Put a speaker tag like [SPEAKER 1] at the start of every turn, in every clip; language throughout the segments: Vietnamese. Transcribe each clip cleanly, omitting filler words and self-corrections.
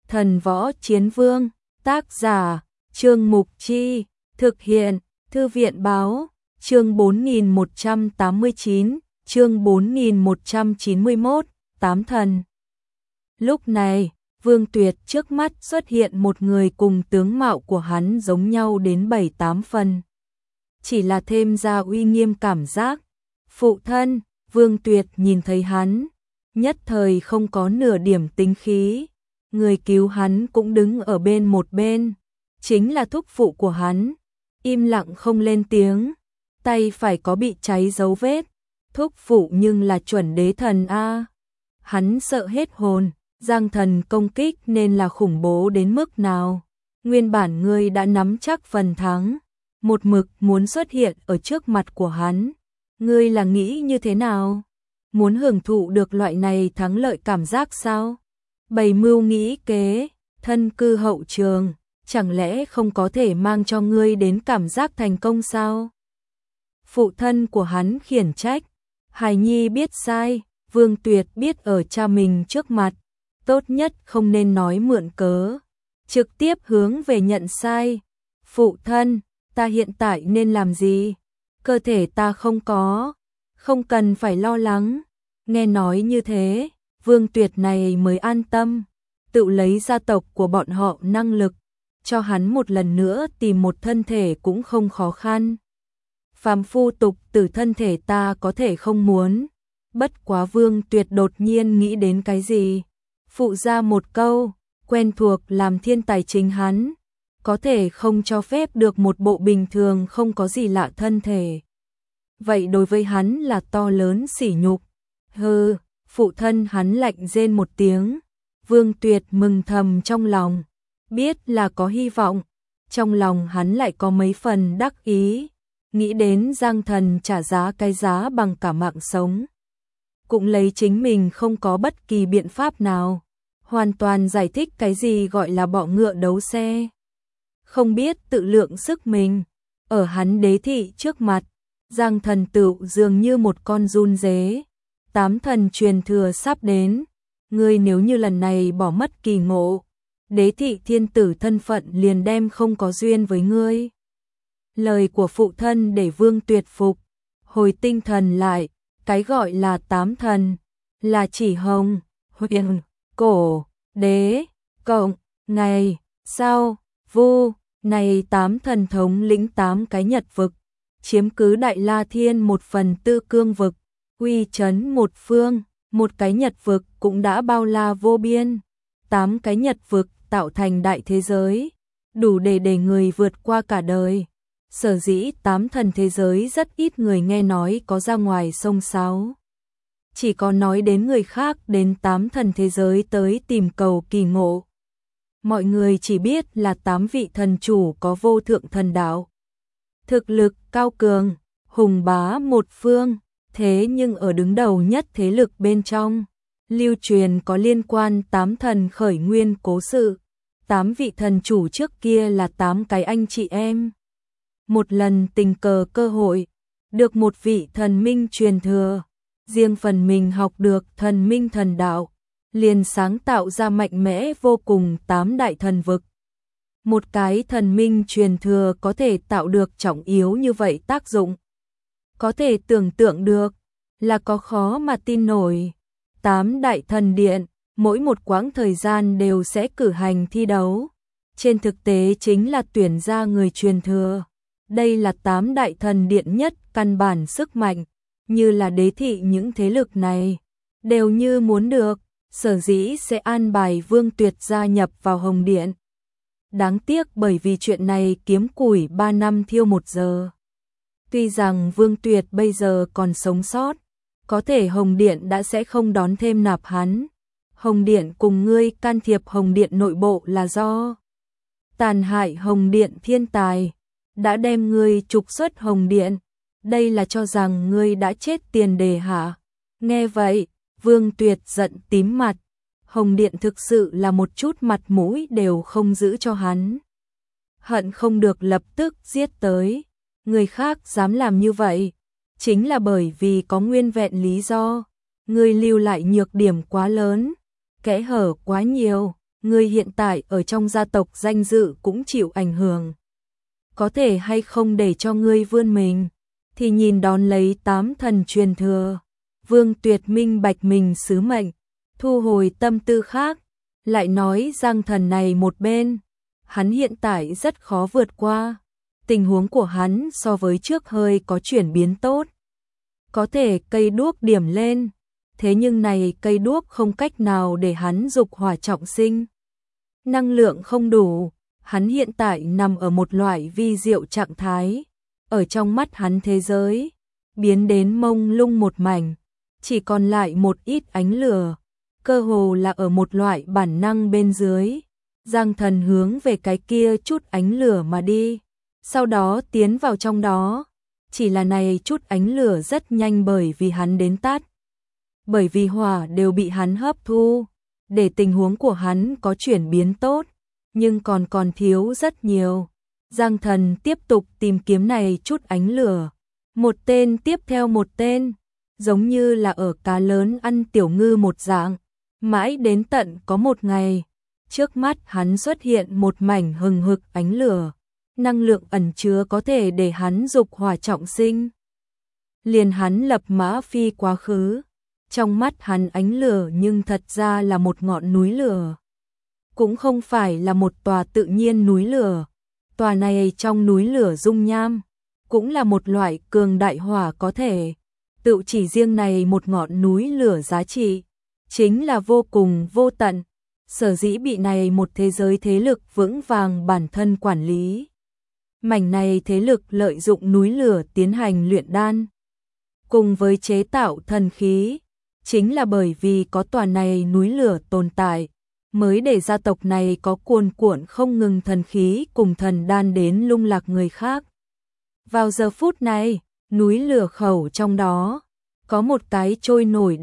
[SPEAKER 1] Thần Võ Chiến Vương, tác giả, Trương Mục Chi, thực hiện, Thư viện Báo, chương 4189, chương 4191, Tám Thần. Lúc này, Vương Tuyệt trước mắt xuất hiện một người cùng tướng mạo của hắn giống nhau đến 7-8 phần. Chỉ là thêm ra uy nghiêm cảm giác. Phụ thân, Vương Tuyệt nhìn thấy hắn, nhất thời không có nửa điểm tính khí. Người cứu hắn cũng đứng ở một bên, chính là thúc phụ của hắn, im lặng không lên tiếng, tay phải có bị cháy dấu vết. Thúc phụ nhưng là chuẩn đế thần a. Hắn sợ hết hồn, Giang Thần công kích nên là khủng bố đến mức nào. Nguyên bản ngươi đã nắm chắc phần thắng, một mực muốn xuất hiện ở trước mặt của hắn. Ngươi là nghĩ như thế nào? Muốn hưởng thụ được loại này thắng lợi cảm giác sao? Bày mưu nghĩ kế, thân cư hậu trường, chẳng lẽ không có thể mang cho ngươi đến cảm giác thành công sao? Phụ thân của hắn khiển trách, hài nhi biết sai. Vương Tuyệt biết ở cha mình trước mặt, tốt nhất không nên nói mượn cớ, trực tiếp hướng về nhận sai. Phụ thân, ta hiện tại nên làm gì? Cơ thể ta không cần phải lo lắng. Nghe nói như thế, Vương Tuyệt này mới an tâm, tự lấy gia tộc của bọn họ năng lực, cho hắn một lần nữa tìm một thân thể cũng không khó khăn. Phàm phu tục tử thân thể ta có thể không muốn. Bất quá Vương Tuyệt đột nhiên nghĩ đến cái gì, phụ ra một câu, quen thuộc làm thiên tài chính hắn, có thể không cho phép được một bộ bình thường không có gì lạ thân thể. Vậy đối với hắn là to lớn sỉ nhục. Hừ, phụ thân hắn lạnh rên một tiếng. Vương Tuyệt mừng thầm trong lòng, biết là có hy vọng, trong lòng hắn lại có mấy phần đắc ý, nghĩ đến Giang Thần trả giá cái giá bằng cả mạng sống. Cũng lấy chính mình không có bất kỳ biện pháp nào, hoàn toàn giải thích cái gì gọi là bọ ngựa đấu xe. Không biết tự lượng sức mình, ở hắn đế thị trước mặt, Giang Thần tựu dường như một con giun dế. Tám thần truyền thừa sắp đến, ngươi nếu như lần này bỏ mất kỳ ngộ, đế thị thiên tử thân phận liền đem không có duyên với ngươi. Lời của phụ thân để Vương Tuyệt phục, hồi tinh thần lại, cái gọi là tám thần, là chỉ hồng, huyền, cổ, đế, cộng, ngày, sao, vu, này tám thần thống lĩnh 8 cái nhật vực, chiếm cứ Đại La Thiên 1/4 cương vực, uy chấn một phương, một cái nhật vực cũng đã bao la vô biên. 8 cái nhật vực tạo thành đại thế giới, đủ để người vượt qua cả đời. Sở dĩ 8 thần thế giới rất ít người nghe nói có ra ngoài sông sáo. Chỉ có nói đến người khác đến 8 thần thế giới tới tìm cầu kỳ ngộ. Mọi người chỉ biết là 8 vị thần chủ có vô thượng thần đạo. Thực lực cao cường, hùng bá một phương, thế nhưng ở đứng đầu nhất thế lực bên trong, lưu truyền có liên quan 8 thần khởi nguyên cố sự. 8 vị thần chủ trước kia là 8 cái anh chị em. Một lần tình cờ cơ hội, được một vị thần minh truyền thừa, riêng phần mình học được thần minh thần đạo, liền sáng tạo ra mạnh mẽ vô cùng 8 đại thần vực. Một cái thần minh truyền thừa có thể tạo được trọng yếu như vậy tác dụng. Có thể tưởng tượng được, là có khó mà tin nổi. 8 đại thần điện, mỗi một quãng thời gian đều sẽ cử hành thi đấu. Trên thực tế chính là tuyển ra người truyền thừa. Đây là 8 đại thần điện nhất căn bản sức mạnh, như là đế thị những thế lực này, đều như muốn được, sở dĩ sẽ an bài Vương Tuyệt gia nhập vào Hồng Điện. Đáng tiếc bởi vì chuyện này kiếm củi 3 năm thiêu 1 giờ. Tuy rằng Vương Tuyệt bây giờ còn sống sót, có thể Hồng Điện đã sẽ không đón thêm nạp hắn. Hồng Điện cùng ngươi can thiệp Hồng Điện nội bộ là do tàn hại Hồng Điện thiên tài, đã đem ngươi trục xuất Hồng Điện, đây là cho rằng ngươi đã chết tiền đề hả? Nghe vậy, Vương Tuyệt giận tím mặt, Hồng Điện thực sự là một chút mặt mũi đều không giữ cho hắn. Hận không được lập tức giết tới, người khác dám làm như vậy, chính là bởi vì có nguyên vẹn lý do, ngươi lưu lại nhược điểm quá lớn, kẽ hở quá nhiều, ngươi hiện tại ở trong gia tộc danh dự cũng chịu ảnh hưởng. Có thể hay không để cho ngươi vươn mình, thì nhìn đón lấy 8 thần truyền thừa. Vương Tuyệt minh bạch mình sứ mệnh, thu hồi tâm tư khác, lại nói Giang Thần này một bên, hắn hiện tại rất khó vượt qua. Tình huống của hắn so với trước hơi có chuyển biến tốt. Có thể cây đuốc điểm lên, thế nhưng này cây đuốc không cách nào để hắn dục hỏa trọng sinh. Năng lượng không đủ, hắn hiện tại nằm ở một loại vi diệu trạng thái. Ở trong mắt hắn thế giới, biến đến mông lung một mảnh, chỉ còn lại một ít ánh lửa, cơ hồ là ở một loại bản năng bên dưới. Giang Thần hướng về cái kia chút ánh lửa mà đi, sau đó tiến vào trong đó. Chỉ là này chút ánh lửa rất nhanh bởi vì hắn đến tắt. Bởi vì hỏa đều bị hắn hấp thu, để tình huống của hắn có chuyển biến tốt, nhưng còn thiếu rất nhiều. Giang Thần tiếp tục tìm kiếm này chút ánh lửa, một tên tiếp theo một tên, giống như là ở cá lớn ăn tiểu ngư một dạng, mãi đến tận có một ngày, trước mắt hắn xuất hiện một mảnh hừng hực ánh lửa, năng lượng ẩn chứa có thể để hắn dục hỏa trọng sinh. Liền hắn lập mã phi quá khứ, trong mắt hắn ánh lửa nhưng thật ra là một ngọn núi lửa. Cũng không phải là một tòa tự nhiên núi lửa, tòa này trong núi lửa dung nham, cũng là một loại cường đại hỏa có thể. Tự chỉ riêng này một ngọn núi lửa giá trị, chính là vô cùng vô tận, sở dĩ bị này một thế giới thế lực vững vàng bản thân quản lý. Mảnh này thế lực lợi dụng núi lửa tiến hành luyện đan, cùng với chế tạo thần khí, chính là bởi vì có tòa này núi lửa tồn tại, mới để gia tộc này có cuồn cuộn không ngừng thần khí cùng thần đan đến lung lạc người khác. Vào giờ phút này, núi lửa khẩu trong đó, có một cái trôi nổi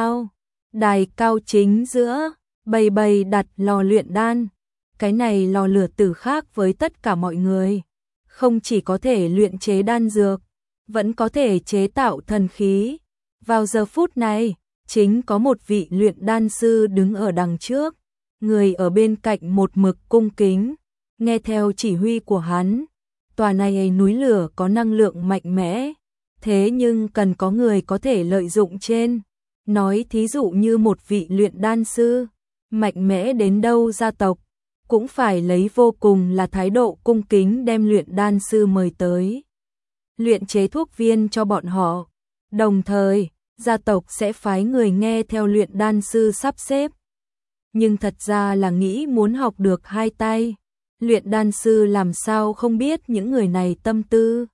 [SPEAKER 1] đài cao chính giữa, bầy đặt lò luyện đan. Cái này lò lửa tử khác với tất cả mọi người, không chỉ có thể luyện chế đan dược, vẫn có thể chế tạo thần khí. Vào giờ phút này, chính có một vị luyện đan sư đứng ở đằng trước, người ở bên cạnh một mực cung kính, nghe theo chỉ huy của hắn. Tòa này núi lửa có năng lượng mạnh mẽ, thế nhưng cần có người có thể lợi dụng trên. Nói thí dụ như một vị luyện đan sư, mạnh mẽ đến đâu gia tộc, cũng phải lấy vô cùng là thái độ cung kính đem luyện đan sư mời tới. Luyện chế thuốc viên cho bọn họ, đồng thời, gia tộc sẽ phái người nghe theo luyện đan sư sắp xếp. Nhưng thật ra là nghĩ muốn học được hai tay, luyện đan sư làm sao không biết những người này tâm tư.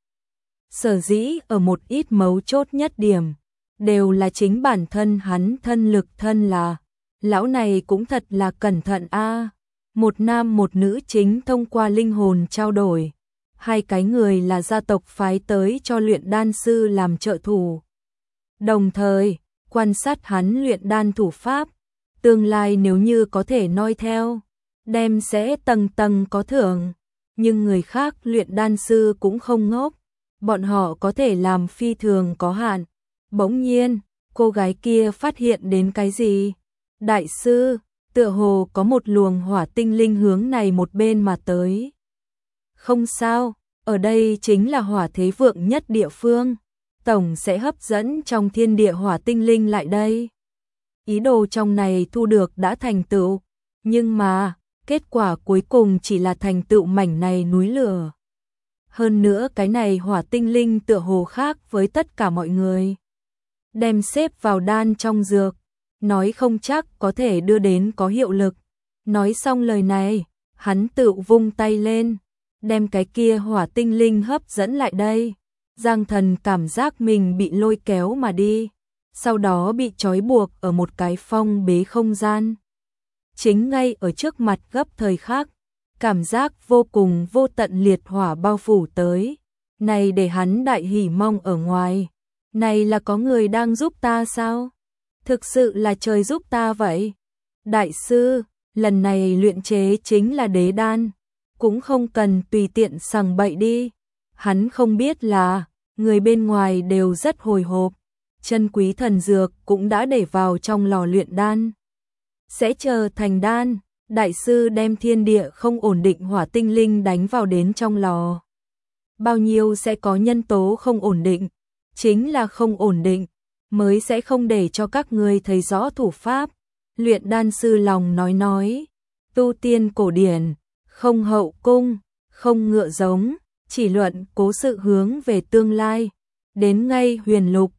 [SPEAKER 1] Sở dĩ ở một ít mấu chốt nhất điểm, đều là chính bản thân hắn thân lực thân là. Lão này cũng thật là cẩn thận a. Một nam một nữ chính thông qua linh hồn trao đổi. Hai cái người là gia tộc phái tới cho luyện đan sư làm trợ thủ. Đồng thời, quan sát hắn luyện đan thủ pháp. Tương lai nếu như có thể noi theo, đem sẽ tầng tầng có thưởng. Nhưng người khác luyện đan sư cũng không ngốc. Bọn họ có thể làm phi thường có hạn. Bỗng nhiên, cô gái kia phát hiện đến cái gì? Đại sư, tựa hồ có một luồng hỏa tinh linh hướng này một bên mà tới. Không sao, ở đây chính là hỏa thế vượng nhất địa phương. Tổng sẽ hấp dẫn trong thiên địa hỏa tinh linh lại đây. Ý đồ trong này thu được đã thành tựu, nhưng mà, kết quả cuối cùng chỉ là thành tựu mảnh này núi lửa. Hơn nữa cái này hỏa tinh linh tựa hồ khác với tất cả mọi người. Đem xếp vào đan trong dược, nói không chắc có thể đưa đến có hiệu lực. Nói xong lời này, hắn tự vung tay lên, đem cái kia hỏa tinh linh hấp dẫn lại đây. Giang Thần cảm giác mình bị lôi kéo mà đi, sau đó bị trói buộc ở một cái phong bế không gian. Chính ngay ở trước mặt gấp thời khắc, cảm giác vô cùng vô tận liệt hỏa bao phủ tới. Này để hắn đại hỉ mong ở ngoài. Này là có người đang giúp ta sao? Thực sự là trời giúp ta vậy. Đại sư, lần này luyện chế chính là đế đan, cũng không cần tùy tiện sằng bậy đi. Hắn không biết là, người bên ngoài đều rất hồi hộp. Chân quý thần dược cũng đã để vào trong lò luyện đan. Sẽ chờ thành đan, Đại sư đem thiên địa không ổn định hỏa tinh linh đánh vào đến trong lò. Bao nhiêu sẽ có nhân tố không ổn định, chính là không ổn định, mới sẽ không để cho các ngươi thấy rõ thủ pháp. Luyện đan sư lòng nói, tu tiên cổ điển, không hậu cung, không ngựa giống, chỉ luận cố sự hướng về tương lai. Đến ngay huyền lục,